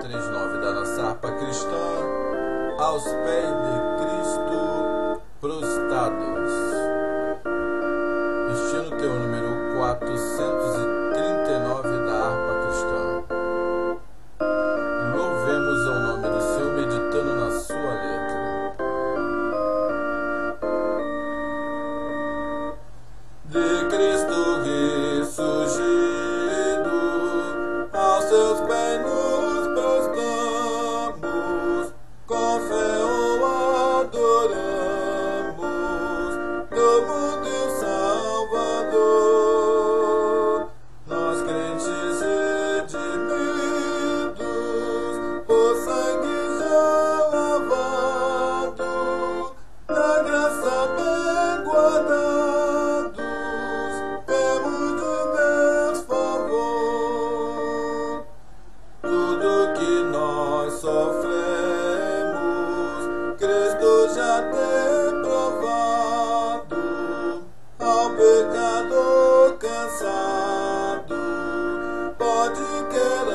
639 da nossa harpa cristã, aos pés de Cristo prostrados. Destino teu número 439 da harpa cristã. Louvemos ao nome do Senhor meditando na sua letra. De Cristo ressurgido, aos seus pés nos prostramos, com fé o adoramos, como Deus Salvador. Nós crentes redimidos, por sangue já lavado, na graça bem guardados, temos de Deus favor. Tudo que nós sofremos, Cristo já tem provado. Ao pecador cansado, pode querer